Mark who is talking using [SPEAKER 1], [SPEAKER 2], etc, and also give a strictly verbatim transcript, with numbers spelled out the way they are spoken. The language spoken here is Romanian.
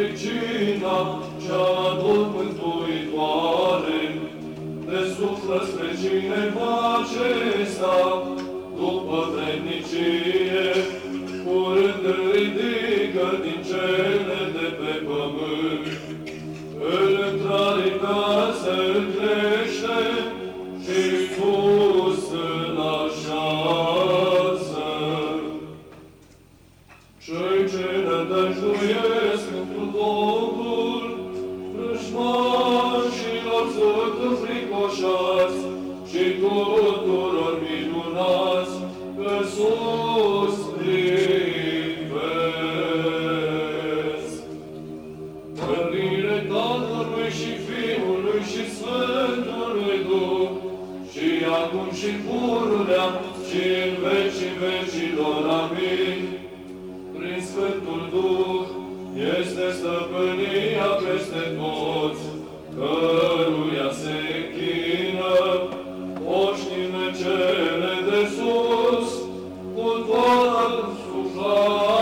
[SPEAKER 1] pricina cea tot mântuitoare, de suflă spre cineva acesta, după vrednicie, curând îl ridică din cele de pe pământ. Îl întraripează, îl crește și sus îl așează. Cei ce nădăjduiesc într Domnul, vrăjmașilor sunt înfricoșați și tuturor minunați, că sus privesc. Mărire Tatălui și Fiului și Sfântului Duh, și acum și pururea și în vecii vecilor. Amin. Prin Sfântul Duh este stăpânia peste toți, căruia se închină oștile cele de sus, cu toată suflarea